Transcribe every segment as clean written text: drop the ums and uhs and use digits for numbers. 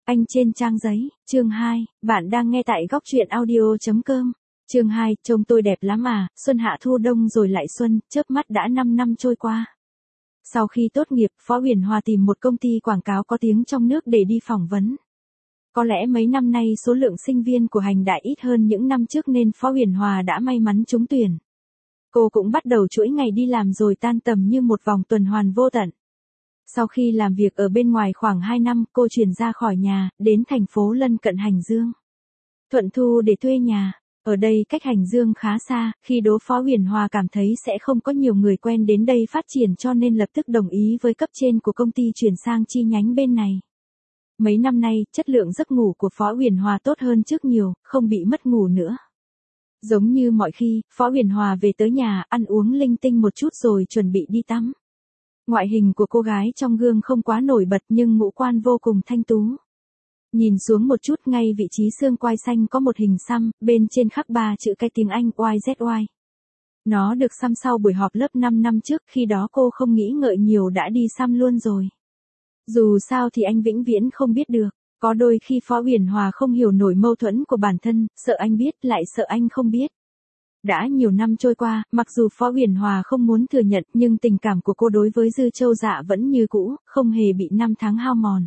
Anh trên trang giấy, chương 2, bạn đang nghe tại góc truyện audio.com. Chương 2, trông tôi đẹp lắm à, xuân hạ thu đông rồi lại xuân, chớp mắt đã 5 năm trôi qua. Sau khi tốt nghiệp, Phó Huyền Hòa tìm một công ty quảng cáo có tiếng trong nước để đi phỏng vấn. Có lẽ mấy năm nay số lượng sinh viên của Hành Đại ít hơn những năm trước nên Phó Huyền Hòa đã may mắn trúng tuyển. Cô cũng bắt đầu chuỗi ngày đi làm rồi tan tầm như một vòng tuần hoàn vô tận. Sau khi làm việc ở bên ngoài khoảng 2 năm, cô chuyển ra khỏi nhà, đến thành phố lân cận Hành Dương. Thuận Thu để thuê nhà. Ở đây cách Hành Dương khá xa, khi đó Phó Huyền Hòa cảm thấy sẽ không có nhiều người quen đến đây phát triển cho nên lập tức đồng ý với cấp trên của công ty chuyển sang chi nhánh bên này. Mấy năm nay, chất lượng giấc ngủ của Phó Huyền Hòa tốt hơn trước nhiều, không bị mất ngủ nữa. Giống như mọi khi, Phó Huyền Hòa về tới nhà, ăn uống linh tinh một chút rồi chuẩn bị đi tắm. Ngoại hình của cô gái trong gương không quá nổi bật nhưng ngũ quan vô cùng thanh tú. Nhìn xuống một chút ngay vị trí xương quai xanh có một hình xăm, bên trên khắc 3 chữ cái tiếng Anh YZY. Nó được xăm sau buổi họp lớp 5 năm trước, khi đó cô không nghĩ ngợi nhiều đã đi xăm luôn rồi. Dù sao thì anh vĩnh viễn không biết được, có đôi khi Phó Huyền Hòa không hiểu nổi mâu thuẫn của bản thân, sợ anh biết lại sợ anh không biết. Đã nhiều năm trôi qua, mặc dù Phó Huyền Hòa không muốn thừa nhận nhưng tình cảm của cô đối với Dư Châu Dạ vẫn như cũ, không hề bị năm tháng hao mòn.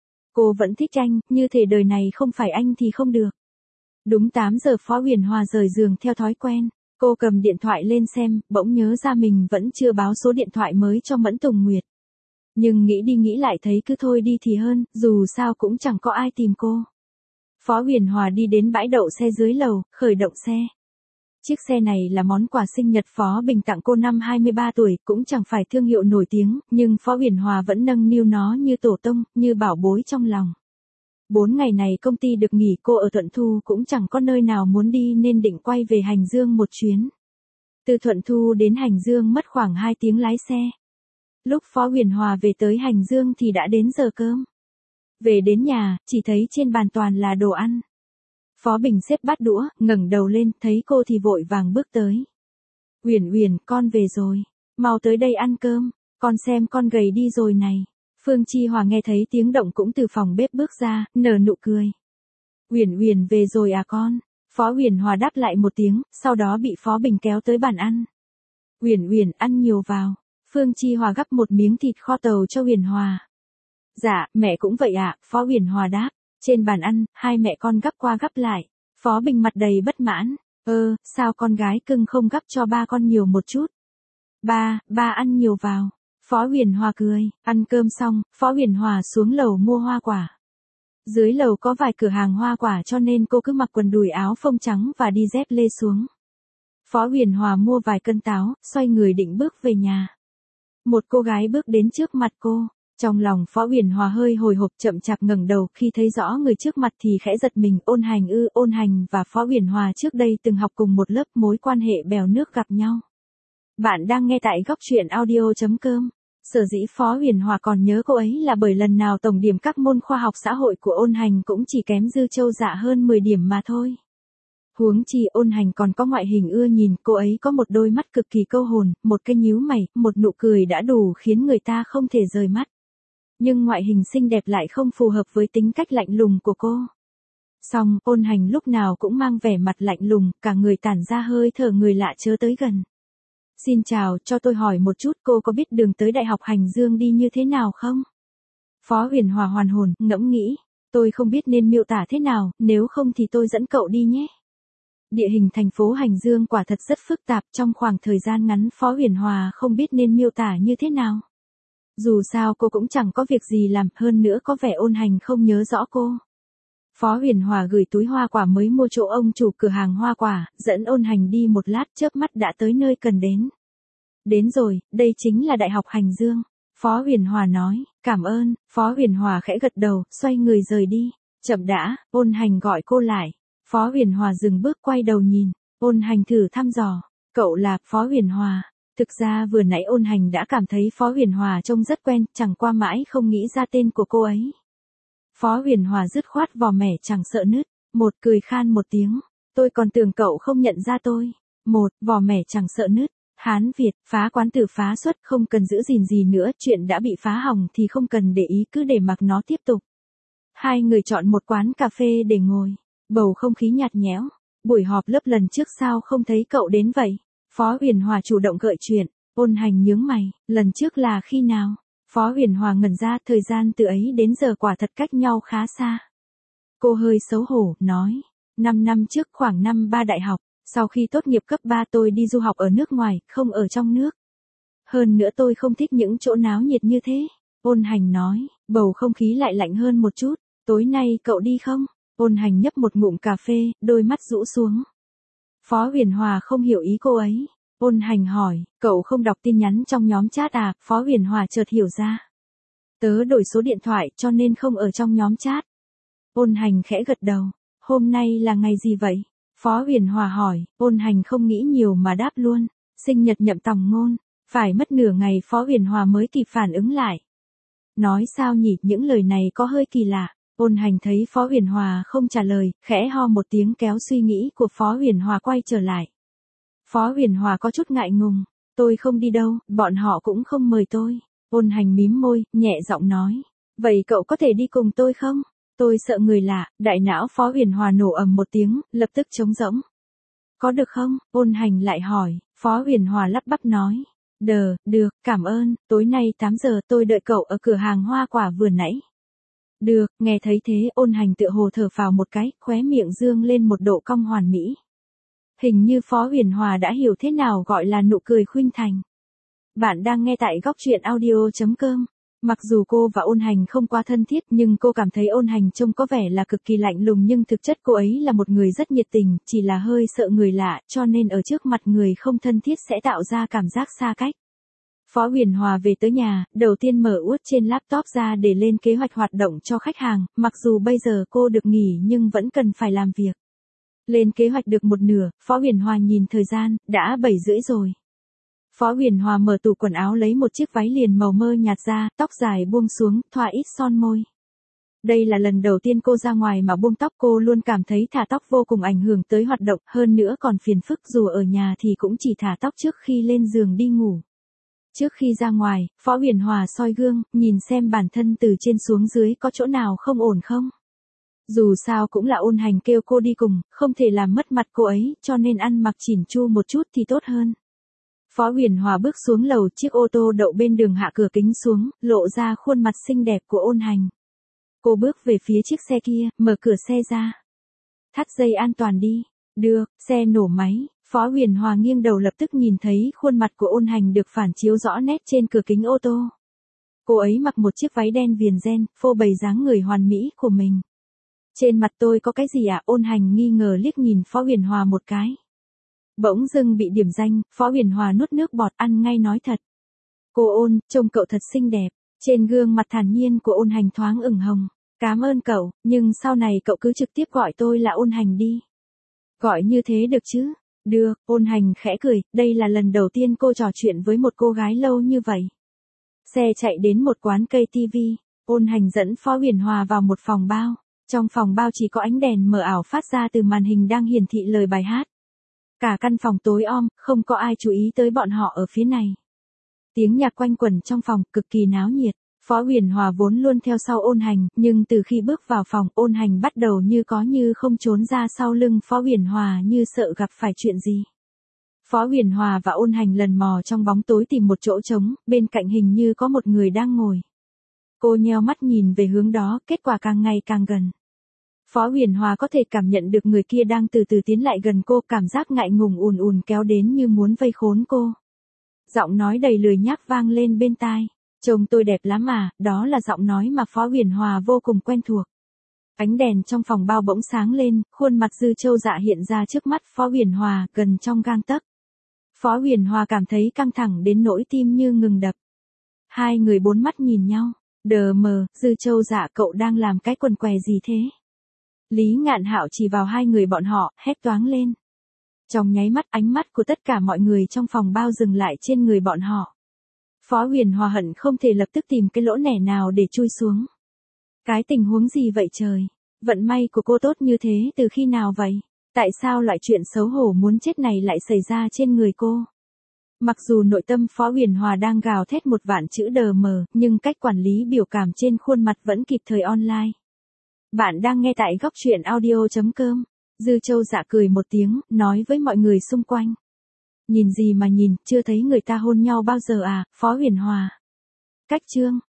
Cô vẫn thích anh, như thể đời này không phải anh thì không được. Đúng 8 giờ Phó Huyền Hòa rời giường theo thói quen, cô cầm điện thoại lên xem, bỗng nhớ ra mình vẫn chưa báo số điện thoại mới cho Mẫn Tùng Nguyệt. Nhưng nghĩ đi nghĩ lại thấy cứ thôi đi thì hơn, dù sao cũng chẳng có ai tìm cô. Phó Huyền Hòa đi đến bãi đậu xe dưới lầu, khởi động xe. Chiếc xe này là món quà sinh nhật Phó Bình tặng cô năm 23 tuổi, cũng chẳng phải thương hiệu nổi tiếng, nhưng Phó Huyền Hòa vẫn nâng niu nó như tổ tông, như bảo bối trong lòng. 4 ngày này công ty được nghỉ, cô ở Thuận Thu cũng chẳng có nơi nào muốn đi nên định quay về Hành Dương một chuyến. Từ Thuận Thu đến Hành Dương mất khoảng 2 tiếng lái xe. Lúc Phó Huyền Hòa về tới Hành Dương thì đã đến giờ cơm. Về đến nhà, chỉ thấy trên bàn toàn là đồ ăn. Phó Bình xếp bát đũa, ngẩng đầu lên, thấy cô thì vội vàng bước tới. Huyền Huyền, con về rồi. Mau tới đây ăn cơm, con xem con gầy đi rồi này. Phương Chi Hòa nghe thấy tiếng động cũng từ phòng bếp bước ra, nở nụ cười. Huyền Huyền về rồi à con? Phó Huyền Hòa đáp lại một tiếng, sau đó bị Phó Bình kéo tới bàn ăn. Huyền Huyền, ăn nhiều vào. Phương Chi Hòa gắp một miếng thịt kho tàu cho Huyền Hòa. Dạ, mẹ cũng vậy ạ, Phó Huyền Hòa đáp. Trên bàn ăn, hai mẹ con gắp qua gắp lại. Phó Bình mặt đầy bất mãn. Sao con gái cưng không gắp cho ba con nhiều một chút? Ba ăn nhiều vào. Phó Huyền Hòa cười. Ăn cơm xong, Phó Huyền Hòa xuống lầu mua hoa quả. Dưới lầu có vài cửa hàng hoa quả cho nên cô cứ mặc quần đùi áo phông trắng và đi dép lê xuống. Phó Huyền Hòa mua vài cân táo, xoay người định bước về nhà. Một cô gái bước đến trước mặt cô. Trong lòng Phó Huyền Hòa hơi hồi hộp, chậm chạp ngẩng đầu, khi thấy rõ người trước mặt thì khẽ giật mình. Ôn Hành và Phó Huyền Hòa trước đây từng học cùng một lớp, mối quan hệ bèo nước gặp nhau. Bạn đang nghe tại góc truyện audio.com. Sở dĩ Phó Huyền Hòa còn nhớ cô ấy là bởi lần nào tổng điểm các môn khoa học xã hội của Ôn Hành cũng chỉ kém Dư Châu Dạ hơn 10 điểm mà thôi. Huống chi Ôn Hành còn có ngoại hình ưa nhìn, cô ấy có một đôi mắt cực kỳ câu hồn, một cái nhíu mày, một nụ cười đã đủ khiến người ta không thể rời mắt. Nhưng ngoại hình xinh đẹp lại không phù hợp với tính cách lạnh lùng của cô. Song, Ôn Hành lúc nào cũng mang vẻ mặt lạnh lùng, cả người tản ra hơi thở người lạ chớ tới gần. Xin chào, cho tôi hỏi một chút, cô có biết đường tới Đại học Hành Dương đi như thế nào không? Phó Huyền Hòa hoàn hồn, ngẫm nghĩ. Tôi không biết nên miêu tả thế nào, nếu không thì tôi dẫn cậu đi nhé. Địa hình thành phố Hành Dương quả thật rất phức tạp, trong khoảng thời gian ngắn Phó Huyền Hòa không biết nên miêu tả như thế nào. Dù sao cô cũng chẳng có việc gì làm, hơn nữa có vẻ Ôn Hành không nhớ rõ cô. Phó Huyền Hòa gửi túi hoa quả mới mua chỗ ông chủ cửa hàng hoa quả, dẫn Ôn Hành đi một lát, chớp mắt đã tới nơi cần đến. Đến rồi, đây chính là Đại học Hành Dương. Phó Huyền Hòa nói, cảm ơn. Phó Huyền Hòa khẽ gật đầu, xoay người rời đi. Chậm đã, Ôn Hành gọi cô lại. Phó Huyền Hòa dừng bước quay đầu nhìn. Ôn Hành thử thăm dò. Cậu là Phó Huyền Hòa. Thực ra vừa nãy Ôn Hành đã cảm thấy Phó Huyền Hòa trông rất quen, chẳng qua mãi không nghĩ ra tên của cô ấy. Phó Huyền Hòa dứt khoát vò mẻ chẳng sợ nứt. Một cười khan một tiếng. Tôi còn tưởng cậu không nhận ra tôi. Một, vò mẻ chẳng sợ nứt. Hán Việt, phá quán tử phá xuất, không cần giữ gìn gì nữa, chuyện đã bị phá hỏng thì không cần để ý, cứ để mặc nó tiếp tục. Hai người chọn một quán cà phê để ngồi. Bầu không khí nhạt nhẽo. Buổi họp lớp lần trước sao không thấy cậu đến vậy? Phó Huyền Hòa chủ động gợi chuyện. Ôn Hành nhướng mày, lần trước là khi nào? Phó Huyền Hòa ngẩn ra, thời gian từ ấy đến giờ quả thật cách nhau khá xa. Cô hơi xấu hổ, nói. 5 năm trước, khoảng năm 3 đại học, sau khi tốt nghiệp cấp 3 tôi đi du học ở nước ngoài, không ở trong nước. Hơn nữa tôi không thích những chỗ náo nhiệt như thế. Ôn Hành nói, bầu không khí lại lạnh hơn một chút. Tối nay cậu đi không? Ôn Hành nhấp một ngụm cà phê, đôi mắt rũ xuống. Phó Huyền Hòa không hiểu ý cô ấy. Ôn Hành hỏi, cậu không đọc tin nhắn trong nhóm chat à? Phó Huyền Hòa chợt hiểu ra. Tớ đổi số điện thoại cho nên không ở trong nhóm chat. Ôn Hành khẽ gật đầu. Hôm nay là ngày gì vậy? Phó Huyền Hòa hỏi. Ôn Hành không nghĩ nhiều mà đáp luôn. Sinh nhật Nhậm Tòng Ngôn. Phải mất nửa ngày Phó Huyền Hòa mới kịp phản ứng lại. Nói sao nhỉ, những lời này có hơi kỳ lạ. Ôn Hành thấy Phó Huyền Hòa không trả lời, khẽ ho một tiếng kéo suy nghĩ của Phó Huyền Hòa quay trở lại. Phó Huyền Hòa có chút ngại ngùng. Tôi không đi đâu, bọn họ cũng không mời tôi. Ôn Hành mím môi, nhẹ giọng nói. Vậy cậu có thể đi cùng tôi không? Tôi sợ người lạ. Đại não Phó Huyền Hòa nổ ầm một tiếng, lập tức trống rỗng. Có được không? Ôn Hành lại hỏi. Phó Huyền Hòa lắp bắp nói. Được, cảm ơn, tối nay 8 giờ tôi đợi cậu ở cửa hàng hoa quả vừa nãy. Được, nghe thấy thế Ôn Hành tựa hồ thở phào một cái, khóe miệng dương lên một độ cong hoàn mỹ. Hình như Phó Huyền Hòa đã hiểu thế nào gọi là nụ cười khuynh thành. Bạn đang nghe tại góc truyện audio.com. Mặc dù cô và Ôn Hành không quá thân thiết nhưng cô cảm thấy Ôn Hành trông có vẻ là cực kỳ lạnh lùng nhưng thực chất cô ấy là một người rất nhiệt tình, chỉ là hơi sợ người lạ cho nên ở trước mặt người không thân thiết sẽ tạo ra cảm giác xa cách. Phó Huyền Hòa về tới nhà, đầu tiên mở Word trên laptop ra để lên kế hoạch hoạt động cho khách hàng, mặc dù bây giờ cô được nghỉ nhưng vẫn cần phải làm việc. Lên kế hoạch được một nửa, Phó Huyền Hòa nhìn thời gian, đã 7 rưỡi rồi. Phó Huyền Hòa mở tủ quần áo lấy một chiếc váy liền màu mơ nhạt ra, tóc dài buông xuống, thoa ít son môi. Đây là lần đầu tiên cô ra ngoài mà buông tóc, cô luôn cảm thấy thả tóc vô cùng ảnh hưởng tới hoạt động, hơn nữa còn phiền phức, dù ở nhà thì cũng chỉ thả tóc trước khi lên giường đi ngủ. Trước khi ra ngoài, Phó Huyền Hòa soi gương, nhìn xem bản thân từ trên xuống dưới có chỗ nào không ổn không. Dù sao cũng là Ôn Hành kêu cô đi cùng, không thể làm mất mặt cô ấy, cho nên ăn mặc chỉn chu một chút thì tốt hơn. Phó Huyền Hòa bước xuống lầu, chiếc ô tô đậu bên đường hạ cửa kính xuống, lộ ra khuôn mặt xinh đẹp của Ôn Hành. Cô bước về phía chiếc xe kia, mở cửa xe ra. Thắt dây an toàn đi. Được, xe nổ máy. Phó Huyền Hòa nghiêng đầu lập tức nhìn thấy khuôn mặt của Ôn Hành được phản chiếu rõ nét trên cửa kính ô tô. Cô ấy mặc một chiếc váy đen viền ren, phô bày dáng người hoàn mỹ của mình. Trên mặt tôi có cái gì à? Ôn Hành nghi ngờ liếc nhìn Phó Huyền Hòa một cái. Bỗng dưng bị điểm danh, Phó Huyền Hòa nuốt nước bọt, ăn ngay nói thật. Cô Ôn, trông cậu thật xinh đẹp. Trên gương mặt thản nhiên của Ôn Hành thoáng ửng hồng. Cảm ơn cậu, nhưng sau này cậu cứ trực tiếp gọi tôi là Ôn Hành đi. Gọi như thế được chứ? Được, Ôn Hành khẽ cười, đây là lần đầu tiên cô trò chuyện với một cô gái lâu như vậy. Xe chạy đến một quán cây TV, Ôn Hành dẫn Phó Huyền Hòa vào một phòng bao. Trong phòng bao chỉ có ánh đèn mờ ảo phát ra từ màn hình đang hiển thị lời bài hát. Cả căn phòng tối om, không có ai chú ý tới bọn họ ở phía này. Tiếng nhạc quanh quẩn trong phòng, cực kỳ náo nhiệt. Phó Huyền Hòa vốn luôn theo sau Ôn Hành, nhưng từ khi bước vào phòng, Ôn Hành bắt đầu như có như không trốn ra sau lưng Phó Huyền Hòa như sợ gặp phải chuyện gì. Phó Huyền Hòa và Ôn Hành lần mò trong bóng tối tìm một chỗ trống, bên cạnh hình như có một người đang ngồi. Cô nheo mắt nhìn về hướng đó, kết quả càng ngày càng gần. Phó Huyền Hòa có thể cảm nhận được người kia đang từ từ tiến lại gần cô, cảm giác ngại ngùng ùn ùn kéo đến như muốn vây khốn cô. Giọng nói đầy lười nhác vang lên bên tai. Trông tôi đẹp lắm à, đó là giọng nói mà Phó Huyền Hòa vô cùng quen thuộc. Ánh đèn trong phòng bao bỗng sáng lên, khuôn mặt Dư Châu Dạ hiện ra trước mắt Phó Huyền Hòa, gần trong gang tấc. Phó Huyền Hòa cảm thấy căng thẳng đến nỗi tim như ngừng đập. Hai người bốn mắt nhìn nhau. Đờ mờ, Dư Châu Dạ, cậu đang làm cái quần què gì thế? Lý Ngạn Hạo chỉ vào hai người bọn họ, hét toáng lên. Trong nháy mắt, ánh mắt của tất cả mọi người trong phòng bao dừng lại trên người bọn họ. Phó Huyền Hòa hận không thể lập tức tìm cái lỗ nẻ nào để chui xuống. Cái tình huống gì vậy trời? Vận may của cô tốt như thế từ khi nào vậy? Tại sao loại chuyện xấu hổ muốn chết này lại xảy ra trên người cô? Mặc dù nội tâm Phó Huyền Hòa đang gào thét một vạn chữ đờ mờ, nhưng cách quản lý biểu cảm trên khuôn mặt vẫn kịp thời online. Bạn đang nghe tại góc truyện audio.com. Dư Châu Dạ cười một tiếng, nói với mọi người xung quanh. Nhìn gì mà nhìn, chưa thấy người ta hôn nhau bao giờ à, Phó Huyền Hòa. Cách chương.